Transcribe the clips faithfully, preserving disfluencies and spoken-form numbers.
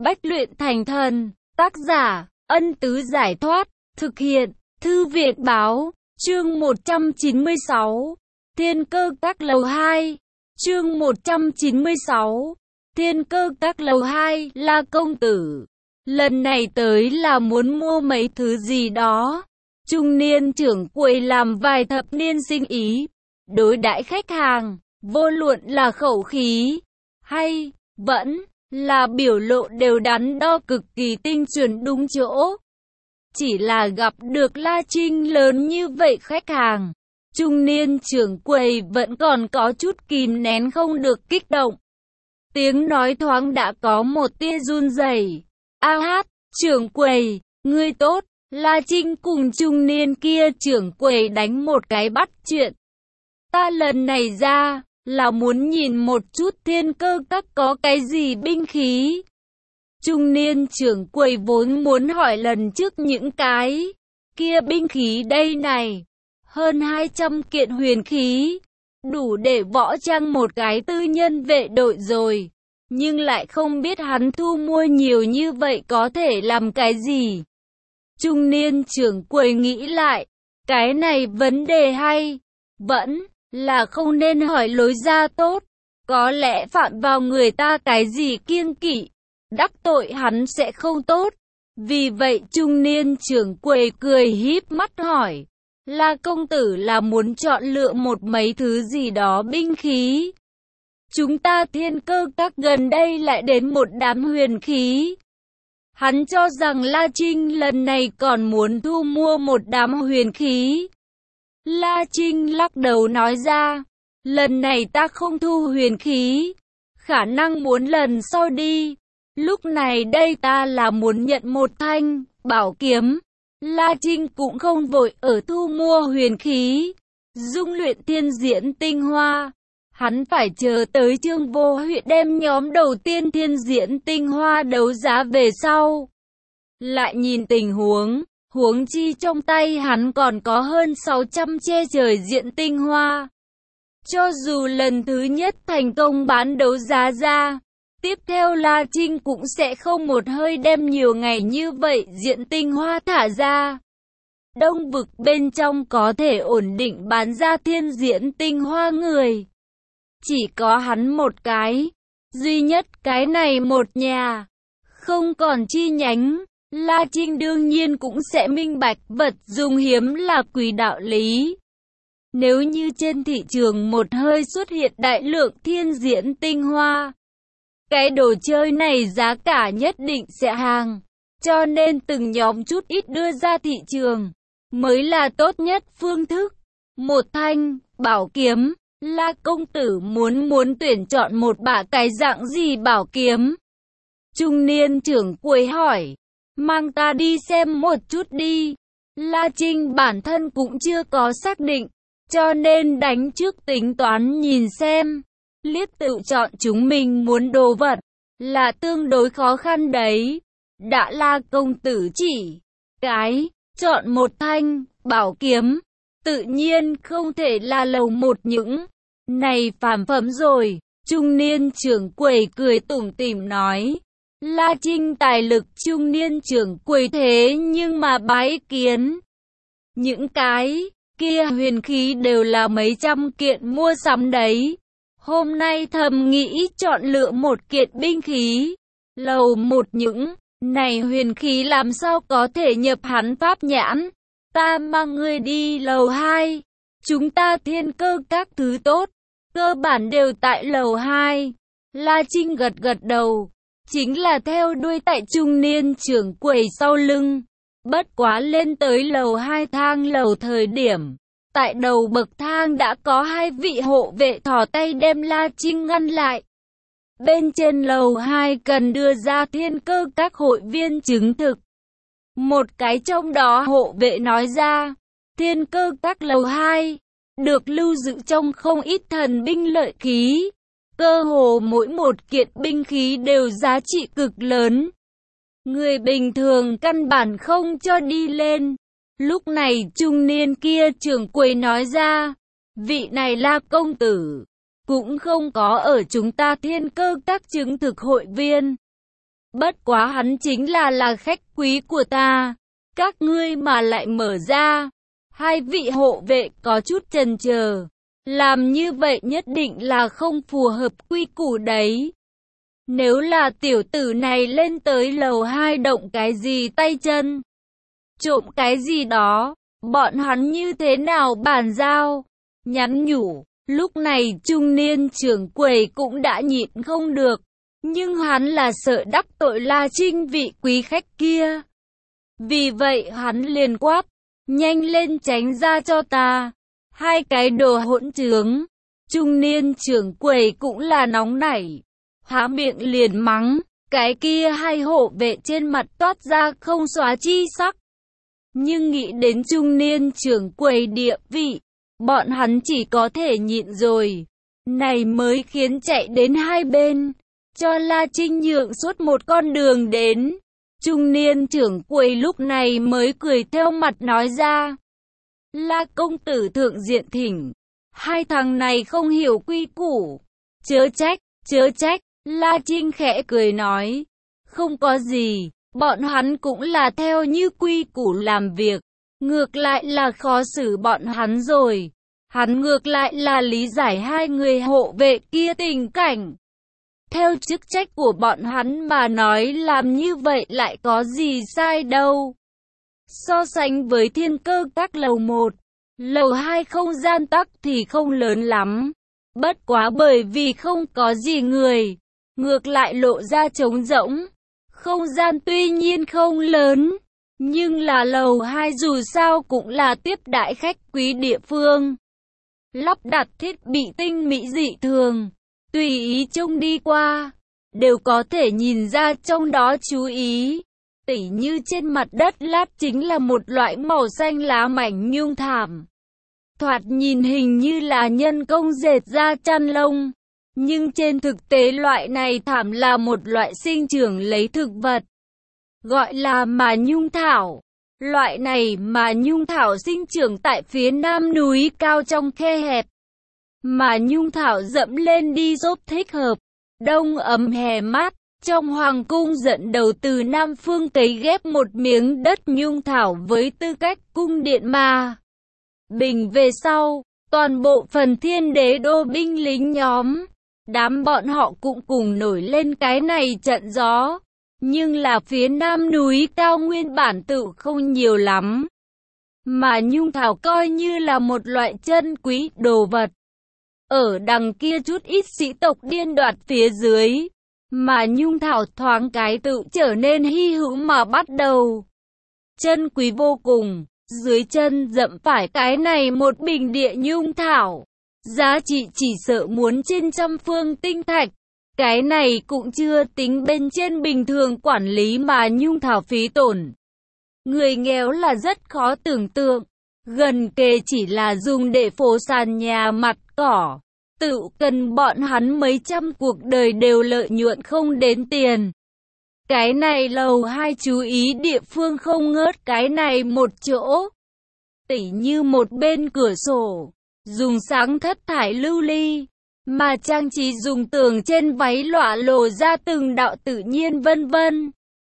Bách luyện thành thần, tác giả, Ân Tứ Giải Thoát, thực hiện, Thư Viện Báo, chương một trăm chín mươi sáu, Thiên Cơ Các Lầu hai, chương một trăm chín mươi sáu, Thiên Cơ Các Lầu hai, La công tử, lần này tới là muốn mua mấy thứ gì đó. Trung niên trưởng quầy làm vài thập niên sinh ý, đối đãi khách hàng, vô luận là khẩu khí, hay, vẫn là biểu lộ đều đắn đo cực kỳ tinh chuẩn đúng chỗ. Chỉ là gặp được La Trinh lớn như vậy khách hàng, trung niên trưởng quầy vẫn còn có chút kìm nén không được kích động. Tiếng nói thoáng đã có một tia run rẩy. A hát, trưởng quầy, ngươi tốt. La Trinh cùng trung niên kia trưởng quầy đánh một cái bắt chuyện. Ta lần này ra, là muốn nhìn một chút Thiên Cơ Các có cái gì binh khí. Trung niên trưởng quầy vốn muốn hỏi lần trước những cái kia binh khí đây này. Hơn hai trăm kiện huyền khí, đủ để võ trang một cái tư nhân vệ đội rồi. Nhưng lại không biết hắn thu mua nhiều như vậy có thể làm cái gì. Trung niên trưởng quầy nghĩ lại, cái này vấn đề hay, vẫn là không nên hỏi lối ra tốt, có lẽ phạm vào người ta cái gì kiêng kỵ, đắc tội hắn sẽ không tốt. Vì vậy trung niên trưởng quầy cười híp mắt hỏi, La công tử là muốn chọn lựa một mấy thứ gì đó binh khí. Chúng ta Thiên Cơ Các gần đây lại đến một đám huyền khí. Hắn cho rằng La Trinh lần này còn muốn thu mua một đám huyền khí. La Trinh lắc đầu nói ra, lần này ta không thu huyền khí, khả năng muốn lần sau đi. Lúc này đây ta là muốn nhận một thanh bảo kiếm. La Trinh cũng không vội ở thu mua huyền khí, dung luyện thiên diễn tinh hoa. Hắn phải chờ tới Trương Vô Huyện đem nhóm đầu tiên thiên diễn tinh hoa đấu giá về sau. Lại nhìn tình huống, huống chi trong tay hắn còn có hơn sáu trăm che trời diễn tinh hoa. Cho dù lần thứ nhất thành công bán đấu giá ra, tiếp theo La Trinh cũng sẽ không một hơi đem nhiều ngày như vậy diễn tinh hoa thả ra. Đông vực bên trong có thể ổn định bán ra thiên diễn tinh hoa người. Chỉ có hắn một cái, duy nhất cái này một nhà, không còn chi nhánh. La Trinh đương nhiên cũng sẽ minh bạch vật dùng hiếm là quý đạo lý. Nếu như trên thị trường một hơi xuất hiện đại lượng thiên diễn tinh hoa, cái đồ chơi này giá cả nhất định sẽ hàng, cho nên từng nhóm chút ít đưa ra thị trường, mới là tốt nhất phương thức. Một thanh, bảo kiếm, La công tử muốn muốn tuyển chọn một bả cái dạng gì bảo kiếm? Trung niên trưởng quầy hỏi. Mang ta đi xem một chút đi. La Trinh bản thân cũng chưa có xác định, cho nên đánh trước tính toán nhìn xem. Liếc tự chọn chúng mình muốn đồ vật, là tương đối khó khăn đấy. Đã La công tử chỉ cái, chọn một thanh, bảo kiếm, tự nhiên không thể là lầu một những này phàm phẩm rồi. Trung niên trưởng quầy cười tủm tỉm nói. La Trinh tài lực trung niên trưởng quầy thế nhưng mà bái kiến. Những cái kia huyền khí đều là mấy trăm kiện mua sắm đấy. Hôm nay thầm nghĩ chọn lựa một kiện binh khí. Lầu một những này huyền khí làm sao có thể nhập hắn pháp nhãn. Ta mang ngươi đi lầu hai. Chúng ta Thiên Cơ Các thứ tốt, cơ bản đều tại lầu hai. La Trinh gật gật đầu. Chính là theo đuôi tại trung niên trưởng quầy sau lưng. Bất quá lên tới lầu hai thang lầu thời điểm, tại đầu bậc thang đã có hai vị hộ vệ thò tay đem La Trinh ngăn lại. Bên trên lầu hai cần đưa ra Thiên Cơ Các hội viên chứng thực. Một cái trong đó hộ vệ nói ra, Thiên Cơ Các lầu hai, được lưu giữ trong không ít thần binh lợi khí. Cơ hồ mỗi một kiện binh khí đều giá trị cực lớn. Người bình thường căn bản không cho đi lên. Lúc này trung niên kia trưởng quầy nói ra, vị này La công tử, cũng không có ở chúng ta Thiên Cơ Các chứng thực hội viên. Bất quá hắn chính là là khách quý của ta. Các ngươi mà lại mở ra. Hai vị hộ vệ có chút chần chờ. Làm như vậy nhất định là không phù hợp quy củ đấy. Nếu là tiểu tử này lên tới lầu hai động cái gì tay chân, trộm cái gì đó, bọn hắn như thế nào bàn giao? Nhắn nhủ, lúc này trung niên trưởng quầy cũng đã nhịn không được. Nhưng hắn là sợ đắc tội La Trinh vị quý khách kia. Vì vậy hắn liền quát, nhanh lên tránh ra cho ta. Hai cái đồ hỗn trướng. Trung niên trưởng quầy cũng là nóng nảy. Há miệng liền mắng, cái kia hai hộ vệ trên mặt toát ra không xóa chi sắc. Nhưng nghĩ đến trung niên trưởng quầy địa vị, bọn hắn chỉ có thể nhịn rồi. Này mới khiến chạy đến hai bên, cho La Trinh nhượng suốt một con đường đến. Trung niên trưởng quầy lúc này mới cười theo mặt nói ra. La công tử thượng diện thỉnh. Hai thằng này không hiểu quy củ. Chớ trách, chớ trách. La Trinh khẽ cười nói. Không có gì, bọn hắn cũng là theo như quy củ làm việc. Ngược lại là khó xử bọn hắn rồi. Hắn ngược lại là lý giải hai người hộ vệ kia tình cảnh. Theo chức trách của bọn hắn mà nói làm như vậy lại có gì sai đâu. So sánh với Thiên Cơ Các lầu một, lầu hai không gian tắc thì không lớn lắm. Bất quá bởi vì không có gì người, ngược lại lộ ra trống rỗng. Không gian tuy nhiên không lớn, nhưng là lầu hai dù sao cũng là tiếp đãi khách quý địa phương. Lắp đặt thiết bị tinh mỹ dị thường, tùy ý trông đi qua, đều có thể nhìn ra trong đó chú ý. Tỉ như trên mặt đất lát chính là một loại màu xanh lá mảnh nhung thảm. Thoạt nhìn hình như là nhân công dệt ra chăn lông. Nhưng trên thực tế loại này thảm là một loại sinh trưởng lấy thực vật. Gọi là mà nhung thảo. Loại này mà nhung thảo sinh trưởng tại phía nam núi cao trong khe hẹp. Mà nhung thảo dẫm lên đi giúp thích hợp. Đông ấm hè mát. Trong hoàng cung dẫn đầu từ Nam Phương cấy ghép một miếng đất nhung thảo với tư cách cung điện ma. Bình về sau, toàn bộ phần thiên đế đô binh lính nhóm. Đám bọn họ cũng cùng nổi lên cái này trận gió. Nhưng là phía nam núi cao nguyên bản tự không nhiều lắm. Mà nhung thảo coi như là một loại chân quý đồ vật. Ở đằng kia chút ít sĩ tộc điên đoạt phía dưới. Mà nhung thảo thoáng cái tự trở nên hy hữu mà bắt đầu. Chân quý vô cùng, dưới chân dẫm phải cái này một bình địa nhung thảo. Giá trị chỉ sợ muốn trên trăm phương tinh thạch. Cái này cũng chưa tính bên trên bình thường quản lý mà nhung thảo phí tổn. Người nghèo là rất khó tưởng tượng. Gần kề chỉ là dùng để phô sàn nhà mặt cỏ. Tự cần bọn hắn mấy trăm cuộc đời đều lợi nhuận không đến tiền. Cái này lầu hai chú ý địa phương không ngớt cái này một chỗ. Tỉ như một bên cửa sổ, dùng sáng thất thải lưu ly, mà trang trí dùng tường trên váy lọa lộ ra từng đạo tự nhiên vân vân.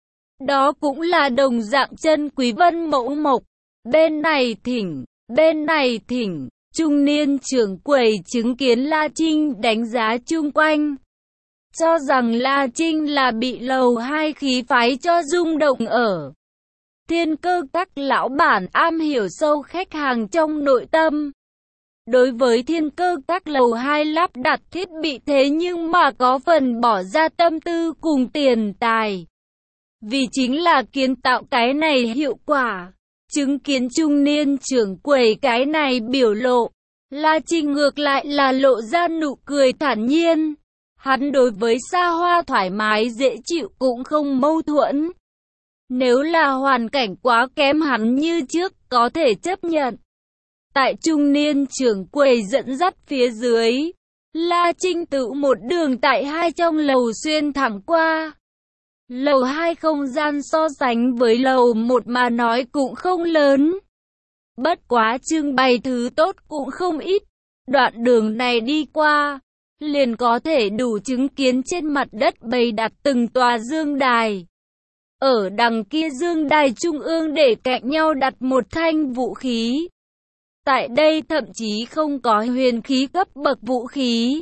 Đó cũng là đồng dạng chân quý vân mẫu mộc. Bên này thỉnh, bên này thỉnh. Trung niên trưởng quầy chứng kiến La Trinh đánh giá chung quanh. Cho rằng La Trinh là bị lầu hai khí phái cho rung động ở. Thiên Cơ Các lão bản am hiểu sâu khách hàng trong nội tâm. Đối với Thiên Cơ Các lầu hai lắp đặt thiết bị thế nhưng mà có phần bỏ ra tâm tư cùng tiền tài. Vì chính là kiến tạo cái này hiệu quả. Chứng kiến trung niên trưởng quầy cái này biểu lộ, La Trinh ngược lại là lộ ra nụ cười thản nhiên. Hắn đối với xa hoa thoải mái dễ chịu cũng không mâu thuẫn. Nếu là hoàn cảnh quá kém hắn như trước có thể chấp nhận. Tại trung niên trưởng quầy dẫn dắt phía dưới, La Trinh tự một đường tại hai trong lầu xuyên thẳng qua. Lầu hai không gian so sánh với lầu một mà nói cũng không lớn. Bất quá trưng bày thứ tốt cũng không ít. Đoạn đường này đi qua, liền có thể đủ chứng kiến trên mặt đất bày đặt từng tòa dương đài. Ở đằng kia dương đài trung ương để cạnh nhau đặt một thanh vũ khí. Tại đây thậm chí không có huyền khí cấp bậc vũ khí.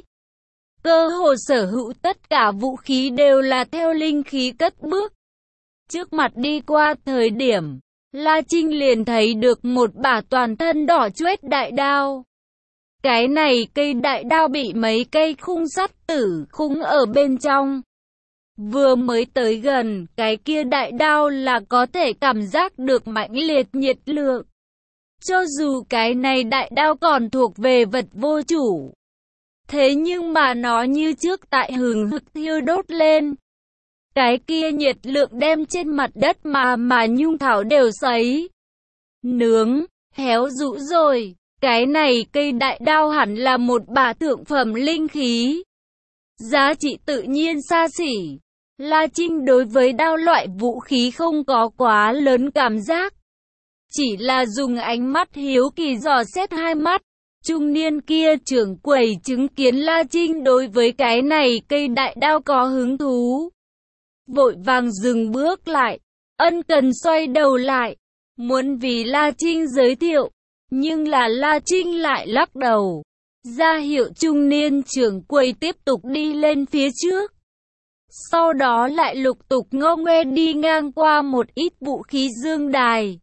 Cơ hồ sở hữu tất cả vũ khí đều là theo linh khí cất bước. Trước mặt đi qua thời điểm, La Trinh liền thấy được một bả toàn thân đỏ chuét đại đao. Cái này cây đại đao bị mấy cây khung sắt tử khung ở bên trong. Vừa mới tới gần, cái kia đại đao là có thể cảm giác được mãnh liệt nhiệt lượng. Cho dù cái này đại đao còn thuộc về vật vô chủ. Thế nhưng mà nó như trước tại hừng hực thiêu đốt lên. Cái kia nhiệt lượng đem trên mặt đất mà mà nhung thảo đều sấy. Nướng, héo rũ rồi. Cái này cây đại đao hẳn là một bả thượng phẩm linh khí. Giá trị tự nhiên xa xỉ. La Trinh đối với đao loại vũ khí không có quá lớn cảm giác. Chỉ là dùng ánh mắt hiếu kỳ dò xét hai mắt. Trung niên kia trưởng quầy chứng kiến La Trinh đối với cái này cây đại đao có hứng thú. Vội vàng dừng bước lại, ân cần xoay đầu lại, muốn vì La Trinh giới thiệu, nhưng là La Trinh lại lắc đầu, ra hiệu trung niên trưởng quầy tiếp tục đi lên phía trước. Sau đó lại lục tục ngô nghê đi ngang qua một ít vũ khí dương đài.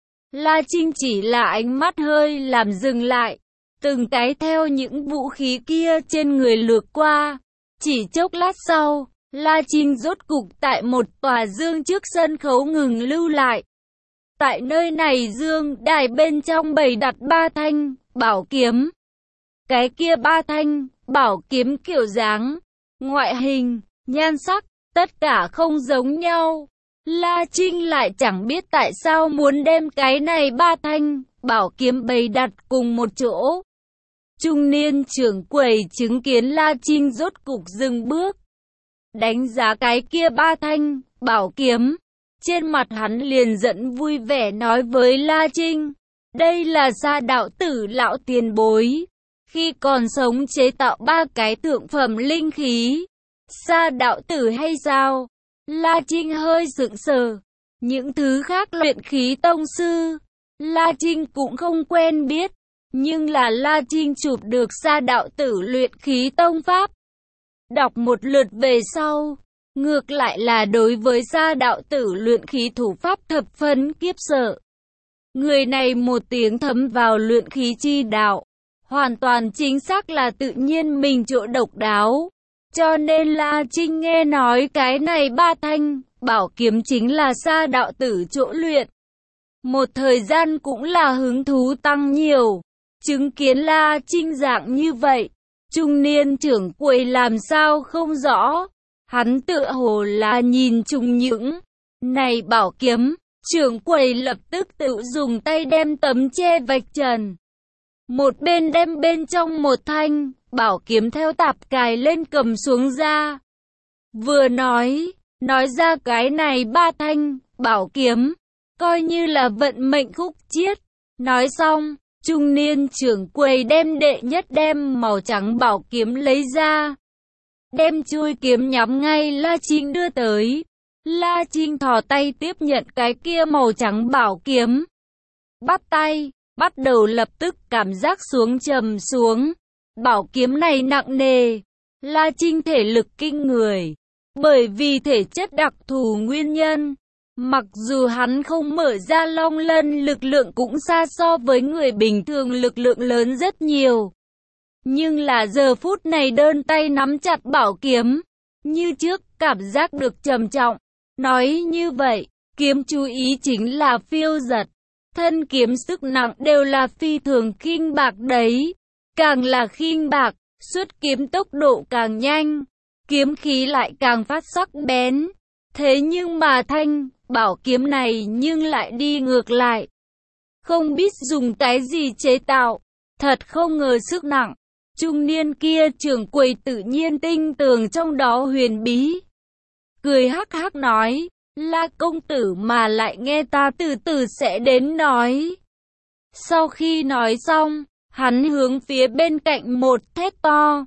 La Trinh chỉ là ánh mắt hơi làm dừng lại, từng cái theo những vũ khí kia trên người lướt qua. Chỉ chốc lát sau, La Trinh rốt cục tại một tòa dương trước sân khấu ngừng lưu lại. Tại nơi này dương đài bên trong bày đặt ba thanh bảo kiếm. Cái kia ba thanh bảo kiếm kiểu dáng, ngoại hình, nhan sắc, tất cả không giống nhau. La Trinh lại chẳng biết tại sao muốn đem cái này ba thanh bảo kiếm bày đặt cùng một chỗ. Trung niên trưởng quầy chứng kiến La Trinh rốt cục dừng bước, đánh giá cái kia ba thanh bảo kiếm. Trên mặt hắn liền giận vui vẻ nói với La Trinh, đây là Sa đạo tử lão tiền bối, khi còn sống chế tạo ba cái thượng phẩm linh khí. Sa đạo tử hay sao? La Trinh hơi sững sờ. Những thứ khác luyện khí tông sư, La Trinh cũng không quen biết. Nhưng là La Trinh chụp được Sa đạo tử luyện khí tông pháp. Đọc một lượt về sau, ngược lại là đối với Sa đạo tử luyện khí thủ pháp thập phân kiếp sợ. Người này một tiếng thấm vào luyện khí chi đạo, hoàn toàn chính xác là tự nhiên mình chỗ độc đáo. Cho nên La Trinh nghe nói cái này ba thanh bảo kiếm chính là Sa đạo tử chỗ luyện. Một thời gian cũng là hứng thú tăng nhiều. Chứng kiến La Trinh dạng như vậy, trung niên trưởng quầy làm sao không rõ. Hắn tựa hồ là nhìn chung những này bảo kiếm. Trưởng quầy lập tức tự dùng tay đem tấm che vạch trần. Một bên đem bên trong một thanh bảo kiếm theo tạp cài lên cầm xuống ra. Vừa nói, nói ra cái này ba thanh bảo kiếm, coi như là vận mệnh khúc chiết. Nói xong, trung niên trưởng quầy đem đệ nhất đem màu trắng bảo kiếm lấy ra. Đem chui kiếm nhắm ngay La Trinh đưa tới. La Trinh thò tay tiếp nhận cái kia màu trắng bảo kiếm. Bắt tay, bắt đầu lập tức cảm giác xuống trầm xuống. Bảo kiếm này nặng nề. La Trinh thể lực kinh người. Bởi vì thể chất đặc thù nguyên nhân, mặc dù hắn không mở ra long lân lực lượng cũng xa so với người bình thường lực lượng lớn rất nhiều. Nhưng là giờ phút này đơn tay nắm chặt bảo kiếm, như trước cảm giác được trầm trọng. Nói như vậy, kiếm chú ý chính là phiêu giật. Thân kiếm sức nặng đều là phi thường khinh bạc đấy. Càng là khinh bạc, xuất kiếm tốc độ càng nhanh, kiếm khí lại càng phát sắc bén. Thế nhưng mà thanh bảo kiếm này nhưng lại đi ngược lại. Không biết dùng cái gì chế tạo, thật không ngờ sức nặng. Trung niên kia trưởng quầy tự nhiên tinh tường trong đó huyền bí. Cười hắc hắc nói, La công tử mà lại nghe ta từ từ sẽ đến nói. Sau khi nói xong, hắn hướng phía bên cạnh một thét to.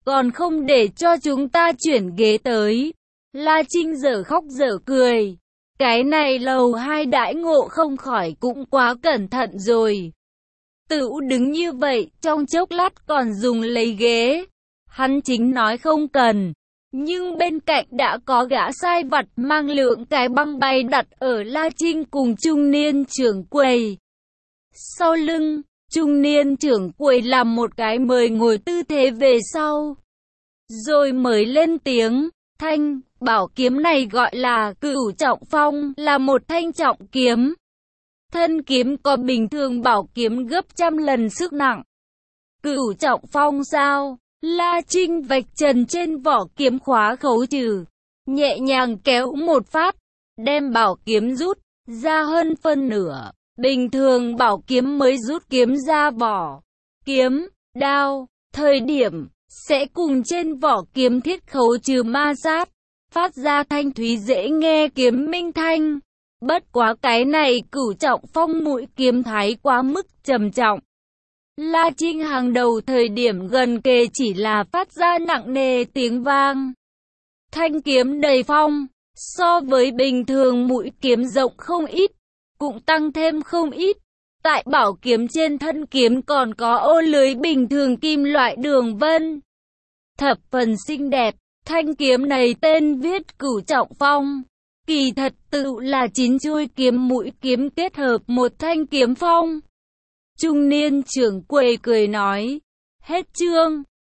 còn không để cho chúng ta chuyển ghế tới. La Trinh dở khóc dở cười. Cái này lầu hai đãi ngộ không khỏi cũng quá cẩn thận rồi. Tửu đứng như vậy, trong chốc lát còn dùng lấy ghế. Hắn chính nói không cần. Nhưng bên cạnh đã có gã sai vặt mang lượng cái băng bay đặt ở La Trinh cùng trung niên trưởng quầy. Sau lưng, trung niên trưởng quầy làm một cái mời ngồi tư thế về sau. Rồi mới lên tiếng, thanh, bảo kiếm này gọi là Cửu Trọng Phong, là một thanh trọng kiếm. Thân kiếm có bình thường bảo kiếm gấp trăm lần sức nặng. Cửu Trọng Phong sao? La Trinh vạch trần trên vỏ kiếm khóa khấu trừ, nhẹ nhàng kéo một phát, đem bảo kiếm rút ra hơn phân nửa. Bình thường bảo kiếm mới rút kiếm ra vỏ. Kiếm, đao, thời điểm, sẽ cùng trên vỏ kiếm thiết khấu trừ ma sát, phát ra thanh thúy dễ nghe kiếm minh thanh. Bất quá cái này Cửu Trọng Phong mũi kiếm thái quá mức trầm trọng. La Trinh hàng đầu thời điểm gần kề chỉ là phát ra nặng nề tiếng vang. Thanh kiếm đầy phong, so với bình thường mũi kiếm rộng không ít, cũng tăng thêm không ít. Tại bảo kiếm trên thân kiếm còn có ô lưới bình thường kim loại đường vân. Thập phần xinh đẹp, thanh kiếm này tên viết Cửu Trọng Phong. Kỳ thật tự là chín chuôi kiếm mũi kiếm kết hợp một thanh kiếm phong. Trung niên trưởng quầy cười nói, hết chương.